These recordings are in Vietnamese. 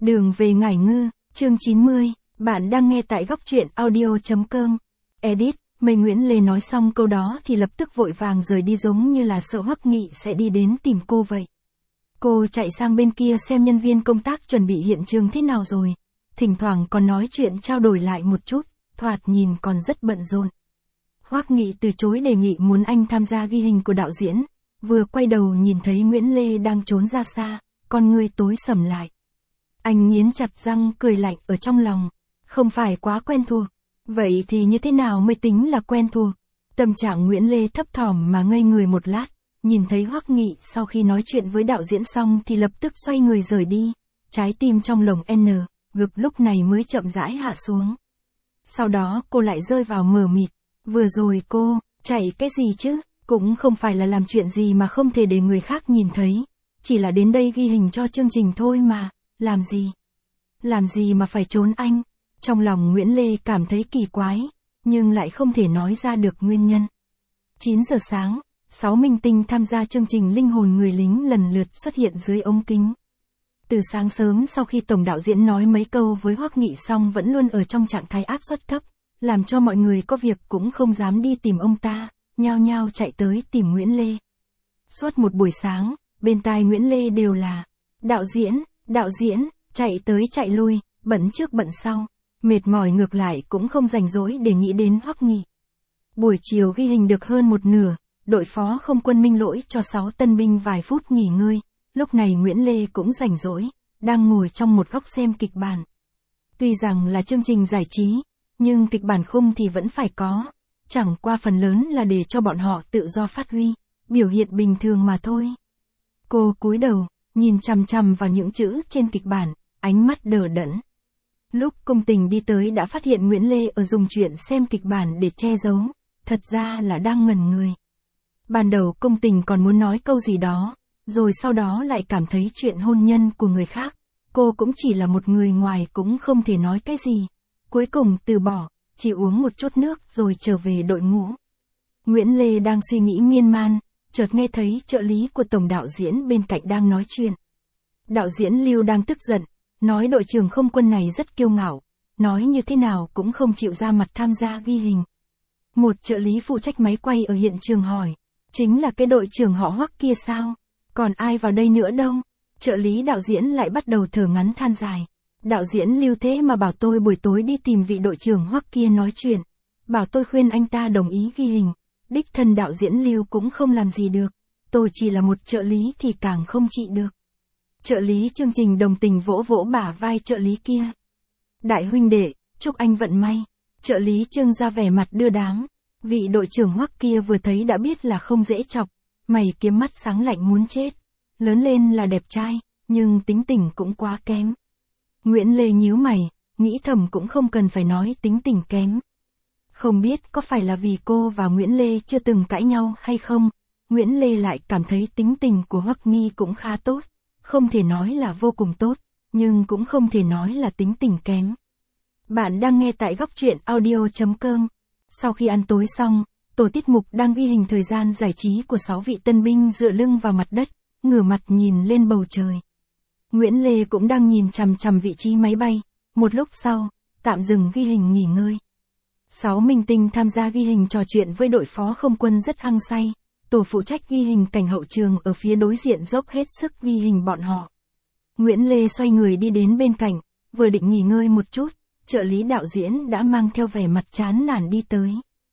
Đường về Ngải Ngư, chương 90, bạn đang nghe tại góc truyện audio.com. Edit, Mây Nguyễn Lê nói xong câu đó thì lập tức vội vàng rời đi giống như là sợ Hoắc Nghị sẽ đi đến tìm cô vậy. Cô chạy sang bên kia xem nhân viên công tác chuẩn bị hiện trường thế nào rồi. Thỉnh thoảng còn nói chuyện trao đổi lại một chút, thoạt nhìn còn rất bận rộn. Hoắc Nghị từ chối đề nghị muốn anh tham gia ghi hình của đạo diễn, vừa quay đầu nhìn thấy Nguyễn Lê đang trốn ra xa, con ngươi tối sầm lại. Anh nghiến chặt răng cười lạnh ở trong lòng, không phải quá quen thuộc. Vậy thì như thế nào mới tính là quen thuộc? Tâm trạng Nguyễn Lê thấp thỏm mà ngây người một lát, nhìn thấy Hoắc Nghị sau khi nói chuyện với đạo diễn xong thì lập tức xoay người rời đi, trái tim trong lồng ngực lúc này mới chậm rãi hạ xuống. Sau đó cô lại rơi vào mờ mịt, vừa rồi cô, chạy cái gì chứ, cũng không phải là làm chuyện gì mà không thể để người khác nhìn thấy, chỉ là đến đây ghi hình cho chương trình thôi mà, làm gì mà phải trốn anh. Trong lòng Nguyễn Lê cảm thấy kỳ quái, nhưng lại không thể nói ra được nguyên nhân. 9 giờ sáng, 6 minh tinh tham gia chương trình Linh hồn người lính lần lượt xuất hiện dưới ống kính. Từ sáng sớm sau khi tổng đạo diễn nói mấy câu với Hoắc Nghị xong vẫn luôn ở trong trạng thái áp suất thấp, làm cho mọi người có việc cũng không dám đi tìm ông ta, nhao nhao chạy tới tìm Nguyễn Lê. Suốt một buổi sáng, bên tai Nguyễn Lê đều là đạo diễn, chạy tới chạy lui, bận trước bận sau. Mệt mỏi ngược lại cũng không rảnh rỗi để nghĩ đến Hoắc Nghị. Buổi chiều ghi hình được hơn một nửa, đội phó không quân minh lỗi cho 6 tân binh vài phút nghỉ ngơi, lúc này Nguyễn Lê cũng rảnh rỗi, đang ngồi trong một góc xem kịch bản. Tuy rằng là chương trình giải trí, nhưng kịch bản khung thì vẫn phải có, chẳng qua phần lớn là để cho bọn họ tự do phát huy, biểu hiện bình thường mà thôi. Cô cúi đầu, nhìn chằm chằm vào những chữ trên kịch bản, ánh mắt đờ đẫn. Lúc Công Tình đi tới đã phát hiện Nguyễn Lê ở dùng chuyện xem kịch bản để che giấu, thật ra là đang ngẩn người. Ban đầu Công Tình còn muốn nói câu gì đó, rồi sau đó lại cảm thấy chuyện hôn nhân của người khác, cô cũng chỉ là một người ngoài cũng không thể nói cái gì. Cuối cùng từ bỏ, chỉ uống một chút nước rồi trở về đội ngũ. Nguyễn Lê đang suy nghĩ miên man, chợt nghe thấy trợ lý của tổng đạo diễn bên cạnh đang nói chuyện. Đạo diễn Lưu đang tức giận, nói đội trưởng không quân này rất kiêu ngạo, nói như thế nào cũng không chịu ra mặt tham gia ghi hình. Một trợ lý phụ trách máy quay ở hiện trường hỏi, chính là cái đội trưởng họ Hoắc kia sao? Còn ai vào đây nữa đâu? Trợ lý đạo diễn lại bắt đầu thở ngắn than dài. Đạo diễn Lưu thế mà bảo tôi buổi tối đi tìm vị đội trưởng Hoắc kia nói chuyện, bảo tôi khuyên anh ta đồng ý ghi hình. Đích thân đạo diễn Lưu cũng không làm gì được, tôi chỉ là một trợ lý thì càng không trị được. Trợ lý chương trình đồng tình vỗ vỗ bả vai trợ lý kia. Đại huynh đệ, chúc anh vận may. Trợ lý Trương ra vẻ mặt đưa đám. Vị đội trưởng Hoắc kia vừa thấy đã biết là không dễ chọc, mày kiếm mắt sáng lạnh muốn chết. Lớn lên là đẹp trai, nhưng tính tình cũng quá kém. Nguyễn Lê nhíu mày, nghĩ thầm cũng không cần phải nói tính tình kém. Không biết có phải là vì cô và Nguyễn Lê chưa từng cãi nhau hay không, Nguyễn Lê lại cảm thấy tính tình của Hoắc Nghi cũng khá tốt. Không thể nói là vô cùng tốt, nhưng cũng không thể nói là tính tình kém. Bạn đang nghe tại góc truyện audio.com. Sau khi ăn tối xong, tổ tiết mục đang ghi hình thời gian giải trí của 6 vị tân binh dựa lưng vào mặt đất, ngửa mặt nhìn lên bầu trời. Nguyễn Lê cũng đang nhìn chằm chằm vị trí máy bay, một lúc sau, tạm dừng ghi hình nghỉ ngơi. 6 minh tinh tham gia ghi hình trò chuyện với đội phó không quân rất hăng say. Tổ phụ trách ghi hình cảnh hậu trường ở phía đối diện dốc hết sức ghi hình bọn họ. Nguyễn Lê xoay người đi đến bên cạnh, vừa định nghỉ ngơi một chút, trợ lý đạo diễn đã mang theo vẻ mặt chán nản đi tới.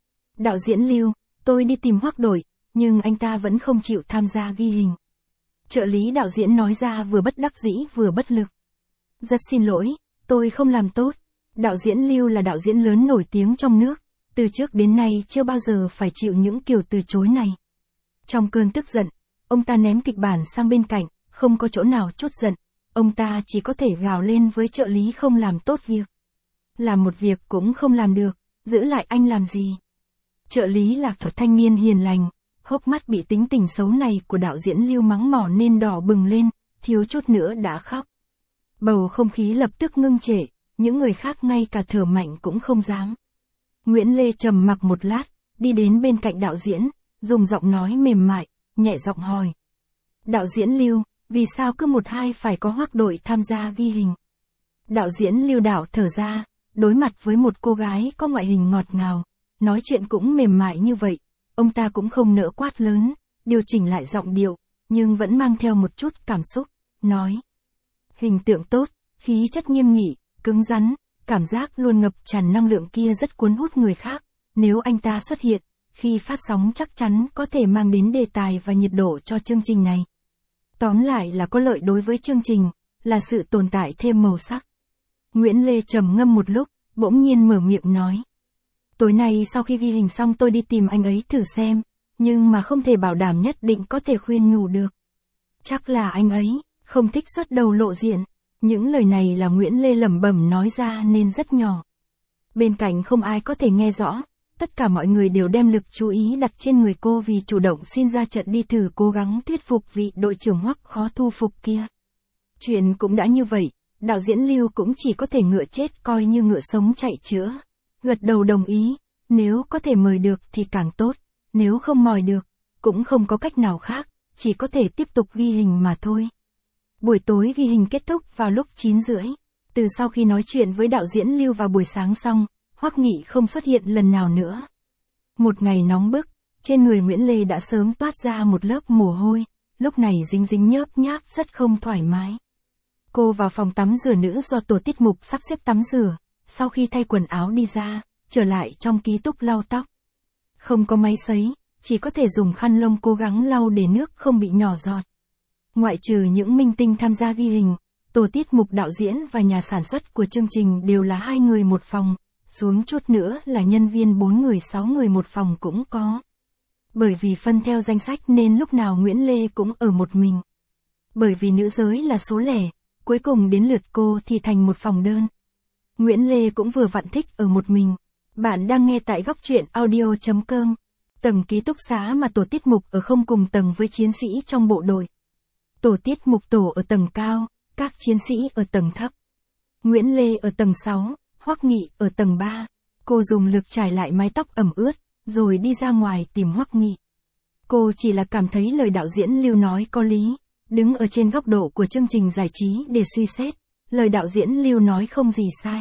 Đạo diễn Lưu, tôi đi tìm Hoắc đội, nhưng anh ta vẫn không chịu tham gia ghi hình. Trợ lý đạo diễn nói ra vừa bất đắc dĩ vừa bất lực. Rất xin lỗi, tôi không làm tốt. Đạo diễn Lưu là đạo diễn lớn nổi tiếng trong nước, từ trước đến nay chưa bao giờ phải chịu những kiểu từ chối này. Trong cơn tức giận, ông ta ném kịch bản sang bên cạnh, không có chỗ nào trút giận, ông ta chỉ có thể gào lên với trợ lý không làm tốt việc. Làm một việc cũng không làm được, giữ lại anh làm gì? Trợ lý là một thanh niên hiền lành, hốc mắt bị tính tình xấu này của đạo diễn Lưu mắng mỏ nên đỏ bừng lên, thiếu chút nữa đã khóc. Bầu không khí lập tức ngưng trệ, những người khác ngay cả thở mạnh cũng không dám. Nguyễn Lê trầm mặc một lát, đi đến bên cạnh đạo diễn, dùng giọng nói mềm mại, nhẹ giọng hỏi. Đạo diễn Lưu, vì sao cứ một hai phải có Hoắc đội tham gia ghi hình? Đạo diễn Lưu Đạo thở ra, đối mặt với một cô gái có ngoại hình ngọt ngào, nói chuyện cũng mềm mại như vậy, ông ta cũng không nỡ quát lớn, điều chỉnh lại giọng điệu, nhưng vẫn mang theo một chút cảm xúc, nói. Hình tượng tốt, khí chất nghiêm nghị, cứng rắn, cảm giác luôn ngập tràn năng lượng kia rất cuốn hút người khác, nếu anh ta xuất hiện, khi phát sóng chắc chắn có thể mang đến đề tài và nhiệt độ cho chương trình này. Tóm lại là có lợi đối với chương trình, là sự tồn tại thêm màu sắc. Nguyễn Lê trầm ngâm một lúc, bỗng nhiên mở miệng nói. Tối nay sau khi ghi hình xong tôi đi tìm anh ấy thử xem, nhưng mà không thể bảo đảm nhất định có thể khuyên nhủ được. Chắc là anh ấy không thích xuất đầu lộ diện. Những lời này là Nguyễn Lê lẩm bẩm nói ra nên rất nhỏ. Bên cạnh không ai có thể nghe rõ, tất cả mọi người đều đem lực chú ý đặt trên người cô vì chủ động xin ra trận đi thử cố gắng thuyết phục vị đội trưởng Hoắc khó thu phục kia. Chuyện cũng đã như vậy, đạo diễn Lưu cũng chỉ có thể ngựa chết coi như ngựa sống chạy chữa. Gật đầu đồng ý, nếu có thể mời được thì càng tốt, nếu không mời được, cũng không có cách nào khác, chỉ có thể tiếp tục ghi hình mà thôi. Buổi tối ghi hình kết thúc vào lúc 9:30. Từ sau khi nói chuyện với đạo diễn Lưu vào buổi sáng xong, Hoắc Nghị không xuất hiện lần nào nữa. Một ngày nóng bức, trên người Nguyễn Lê đã sớm toát ra một lớp mồ hôi, lúc này dính dính nhớp nháp rất không thoải mái. Cô vào phòng tắm rửa nữ do tổ tiết mục sắp xếp tắm rửa, sau khi thay quần áo đi ra, trở lại trong ký túc lau tóc. Không có máy sấy, chỉ có thể dùng khăn lông cố gắng lau để nước không bị nhỏ giọt. Ngoại trừ những minh tinh tham gia ghi hình, tổ tiết mục đạo diễn và nhà sản xuất của chương trình đều là 2 người một phòng, xuống chút nữa là nhân viên 4 người 6 người một phòng cũng có. Bởi vì phân theo danh sách nên lúc nào Nguyễn Lê cũng ở một mình. Bởi vì nữ giới là số lẻ, cuối cùng đến lượt cô thì thành một phòng đơn. Nguyễn Lê cũng vừa vặn thích ở một mình. Bạn đang nghe tại góc truyện audio.com. Tầng ký túc xá mà tổ tiết mục ở không cùng tầng với chiến sĩ trong bộ đội. Tổ tiết mục tổ ở tầng cao, các chiến sĩ ở tầng thấp. Nguyễn Lê ở tầng 6, Hoắc Nghị ở tầng 3. Cô dùng lực trải lại mái tóc ẩm ướt, rồi đi ra ngoài tìm Hoắc Nghị. Cô chỉ là cảm thấy lời đạo diễn Lưu nói có lý, đứng ở trên góc độ của chương trình giải trí để suy xét, lời đạo diễn Lưu nói không gì sai.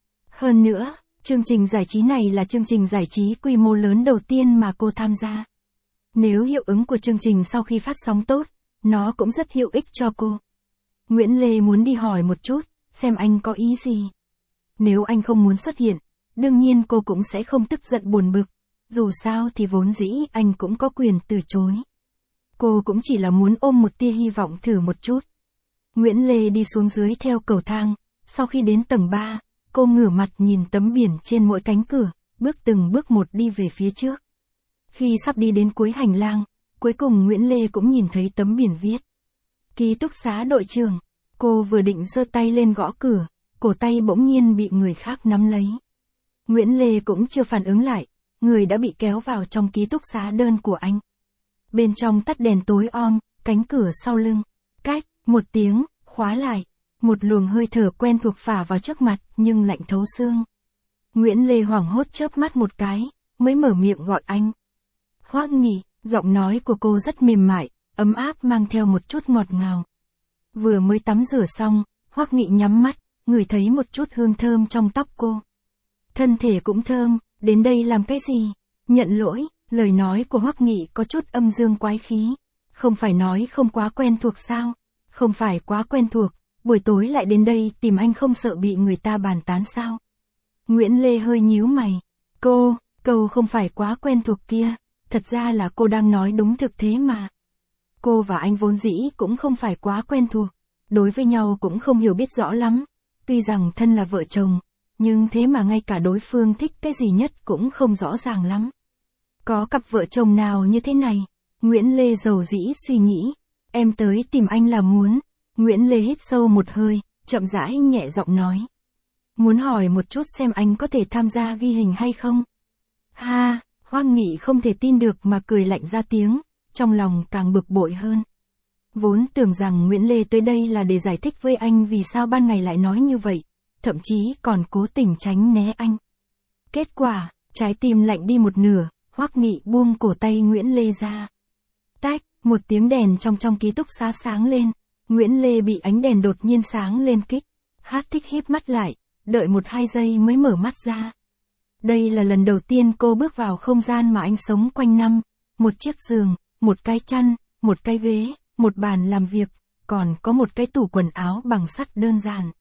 Hơn nữa, chương trình giải trí này là chương trình giải trí quy mô lớn đầu tiên mà cô tham gia. Nếu hiệu ứng của chương trình sau khi phát sóng tốt, nó cũng rất hữu ích cho cô. Nguyễn Lê muốn đi hỏi một chút, xem anh có ý gì. Nếu anh không muốn xuất hiện, đương nhiên cô cũng sẽ không tức giận buồn bực. Dù sao thì vốn dĩ anh cũng có quyền từ chối. Cô cũng chỉ là muốn ôm một tia hy vọng thử một chút. Nguyễn Lê đi xuống dưới theo cầu thang, sau khi đến tầng 3, cô ngửa mặt nhìn tấm biển trên mỗi cánh cửa, bước từng bước một đi về phía trước. Khi sắp đi đến cuối hành lang, cuối cùng Nguyễn Lê cũng nhìn thấy tấm biển viết. Ký túc xá đội trưởng. Cô vừa định giơ tay lên gõ cửa, cổ tay bỗng nhiên bị người khác nắm lấy. Nguyễn Lê cũng chưa phản ứng lại, người đã bị kéo vào trong ký túc xá đơn của anh. Bên trong tắt đèn tối om, cánh cửa sau lưng. Cách, một tiếng, khóa lại. Một luồng hơi thở quen thuộc phả vào trước mặt nhưng lạnh thấu xương. Nguyễn Lê hoảng hốt chớp mắt một cái, mới mở miệng gọi anh. Hoắc Nghị, giọng nói của cô rất mềm mại, ấm áp mang theo một chút ngọt ngào. Vừa mới tắm rửa xong, Hoắc Nghị nhắm mắt, ngửi thấy một chút hương thơm trong tóc cô. Thân thể cũng thơm, đến đây làm cái gì? Nhận lỗi, lời nói của Hoắc Nghị có chút âm dương quái khí. Không phải nói không quá quen thuộc sao? Không phải quá quen thuộc, buổi tối lại đến đây tìm anh không sợ bị người ta bàn tán sao? Nguyễn Lê hơi nhíu mày. Câu không phải quá quen thuộc kia, thật ra là cô đang nói đúng thực thế mà. Cô và anh vốn dĩ cũng không phải quá quen thuộc, đối với nhau cũng không hiểu biết rõ lắm. Tuy rằng thân là vợ chồng, nhưng thế mà ngay cả đối phương thích cái gì nhất cũng không rõ ràng lắm. Có cặp vợ chồng nào như thế này? Nguyễn Lê dầu dĩ suy nghĩ. Em tới tìm anh là muốn. Nguyễn Lê hít sâu một hơi, chậm rãi nhẹ giọng nói. Muốn hỏi một chút xem anh có thể tham gia ghi hình hay không? Ha, Hoắc Nghị không thể tin được mà cười lạnh ra tiếng, trong lòng càng bực bội hơn. Vốn tưởng rằng Nguyễn Lê tới đây là để giải thích với anh vì sao ban ngày lại nói như vậy, thậm chí còn cố tình tránh né anh. Kết quả, trái tim lạnh đi một nửa, Hoắc Nghị buông cổ tay Nguyễn Lê ra. Tách, một tiếng đèn trong ký túc xá sáng lên, Nguyễn Lê bị ánh đèn đột nhiên sáng lên kích. Hát thích híp mắt lại, đợi 1-2 giây mới mở mắt ra. Đây là lần đầu tiên cô bước vào không gian mà anh sống quanh năm. Một chiếc giường, một cái chăn, một cái ghế, một bàn làm việc, còn có một cái tủ quần áo bằng sắt đơn giản.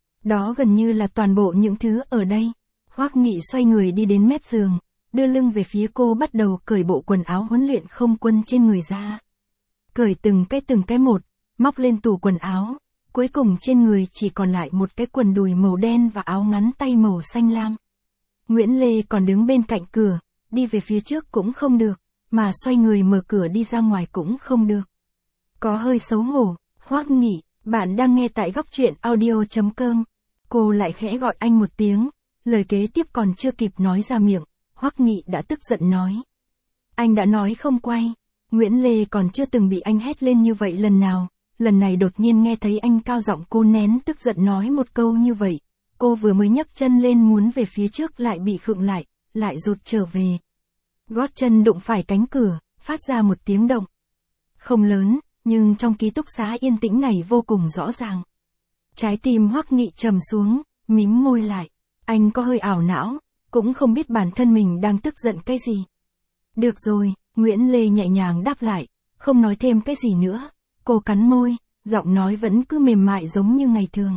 Đó gần như là toàn bộ những thứ ở đây. Hoắc Nghị xoay người đi đến mép giường, đưa lưng về phía cô, bắt đầu cởi bộ quần áo huấn luyện không quân trên người ra. Cởi từng cái một, móc lên tủ quần áo, cuối cùng trên người chỉ còn lại một cái quần đùi màu đen và áo ngắn tay màu xanh lam. Nguyễn Lê còn đứng bên cạnh cửa, đi về phía trước cũng không được, mà xoay người mở cửa đi ra ngoài cũng không được. Có hơi xấu hổ. Hoắc Nghị, bạn đang nghe tại góc truyện audio.com. Cô lại khẽ gọi anh một tiếng, lời kế tiếp còn chưa kịp nói ra miệng, Hoắc Nghị đã tức giận nói. Anh đã nói không quay. Nguyễn Lê còn chưa từng bị anh hét lên như vậy lần nào, lần này đột nhiên nghe thấy anh cao giọng, cô nén tức giận nói một câu như vậy. Cô vừa mới nhấc chân lên muốn về phía trước lại bị khựng lại rụt trở về. Gót chân đụng phải cánh cửa, phát ra một tiếng động. Không lớn, nhưng trong ký túc xá yên tĩnh này vô cùng rõ ràng. Trái tim Hoắc Nghị trầm xuống, mím môi lại. Anh có hơi ảo não, cũng không biết bản thân mình đang tức giận cái gì. Được rồi, Nguyễn Lê nhẹ nhàng đáp lại, không nói thêm cái gì nữa. Cô cắn môi, giọng nói vẫn cứ mềm mại giống như ngày thường.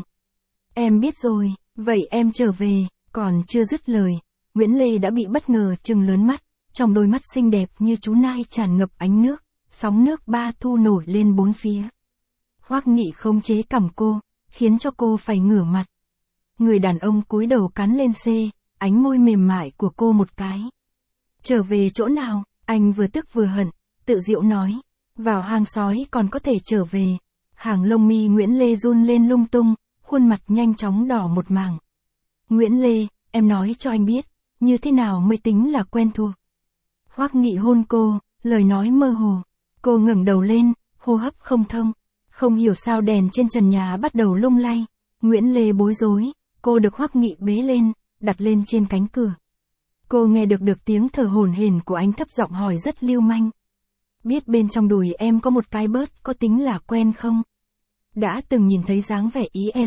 Em biết rồi, vậy em trở về. Còn chưa dứt lời, Nguyễn Lê đã bị bất ngờ trừng lớn mắt, trong đôi mắt xinh đẹp như chú nai tràn ngập ánh nước, sóng nước ba thu nổi lên bốn phía. Hoắc Nghị khống chế cằm cô, khiến cho cô phải ngửa mặt. Người đàn ông cúi đầu cắn lên ánh môi mềm mại của cô một cái. Trở về chỗ nào? Anh vừa tức vừa hận, tự giễu nói. Vào hang sói còn có thể trở về. Hàng lông mi Nguyễn Lê run lên lung tung, khuôn mặt nhanh chóng đỏ một mảng. Nguyễn Lê, em nói cho anh biết, như thế nào mới tính là quen thuộc. Hoắc Nghị hôn cô, lời nói mơ hồ. Cô ngẩng đầu lên, hô hấp không thông. Không hiểu sao đèn trên trần nhà bắt đầu lung lay. Nguyễn Lê bối rối, cô được Hoắc Nghị bế lên, đặt lên trên cánh cửa. Cô nghe được tiếng thở hổn hển của anh, thấp giọng hỏi rất lưu manh. Biết bên trong đùi em có một cái bớt có tính là quen không? Đã từng nhìn thấy dáng vẻ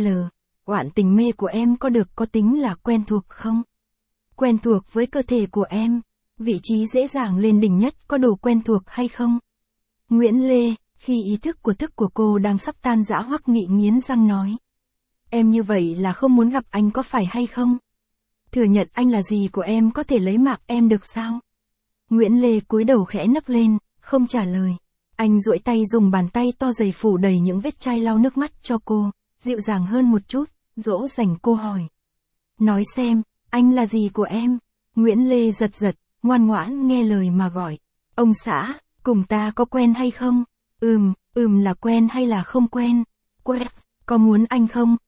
oạn tình mê của em có tính là quen thuộc không? Quen thuộc với cơ thể của em, vị trí dễ dàng lên đỉnh nhất có đủ quen thuộc hay không? Nguyễn Lê, khi ý thức của cô đang sắp tan rã, Hoắc Nghị nghiến răng nói. Em như vậy là không muốn gặp anh có phải hay không? Thừa nhận anh là gì của em có thể lấy mạng em được sao? Nguyễn Lê cúi đầu khẽ nấc lên, không trả lời. Anh duỗi tay dùng bàn tay to dày phủ đầy những vết chai lau nước mắt cho cô, dịu dàng hơn một chút, dỗ dành cô hỏi. Nói xem, anh là gì của em? Nguyễn Lê giật, ngoan ngoãn nghe lời mà gọi. Ông xã, cùng ta có quen hay không? Là quen hay là không quen? Quen, có muốn anh không?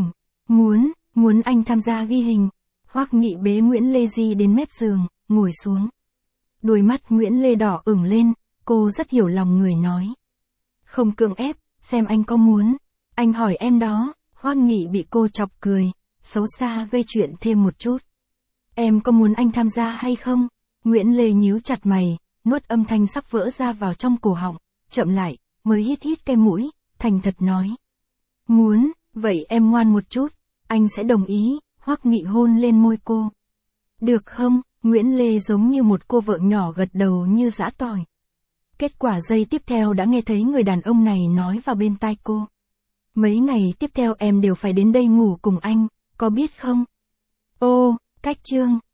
Muốn anh tham gia ghi hình. Hoắc Nghị bế Nguyễn Lê di đến mép giường, ngồi xuống. Đôi mắt Nguyễn Lê đỏ ửng lên, cô rất hiểu lòng người nói. Không cưỡng ép, xem anh có muốn. Anh hỏi em đó. Hoắc Nghị bị cô chọc cười, xấu xa gây chuyện thêm một chút. Em có muốn anh tham gia hay không? Nguyễn Lê nhíu chặt mày, nuốt âm thanh sắp vỡ ra vào trong cổ họng, chậm lại, mới hít cái mũi, thành thật nói. Muốn, vậy em ngoan một chút, anh sẽ đồng ý. Hoắc Nghị hôn lên môi cô. Được không? Nguyễn Lê giống như một cô vợ nhỏ gật đầu như giã tỏi. Kết quả giây tiếp theo đã nghe thấy người đàn ông này nói vào bên tai cô. Mấy ngày tiếp theo em đều phải đến đây ngủ cùng anh, có biết không? Ô, cách chương.